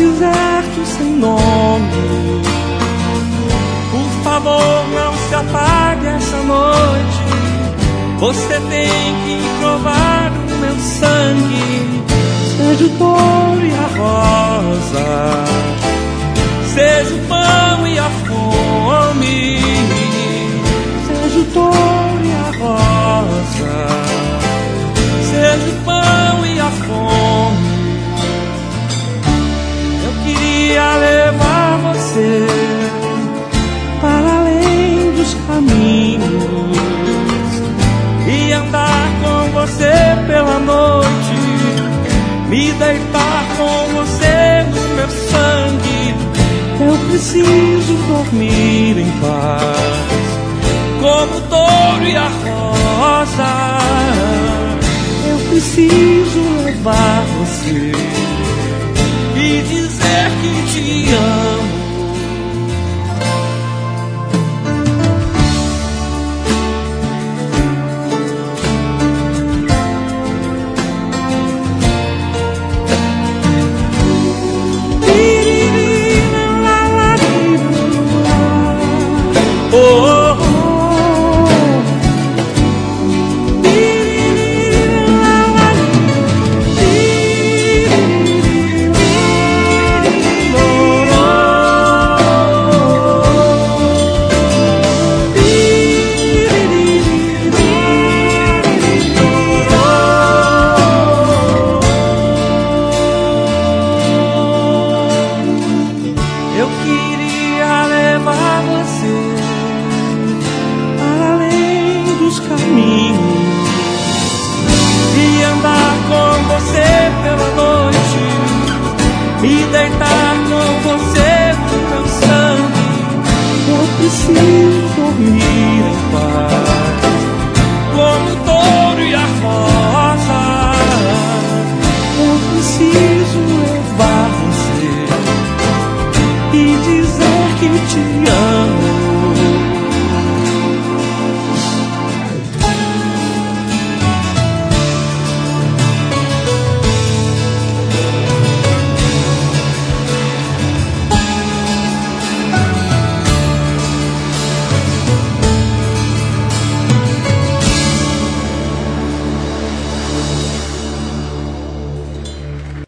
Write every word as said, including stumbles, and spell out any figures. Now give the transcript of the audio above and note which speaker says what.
Speaker 1: deserto sem nome. Por favor, não se apague essa noite. Você tem que provar o meu sangue. Seja o touro e a rosa, seja o pão e a fome. Seja o touro e a rosa, seja o pão e a fome. Eu queria levar você para além dos caminhos e andar com você pela noite, me deitar com você no meu sangue. Eu preciso dormir em paz, como o touro e a rosa. Eu preciso levar você e dizer que te amo.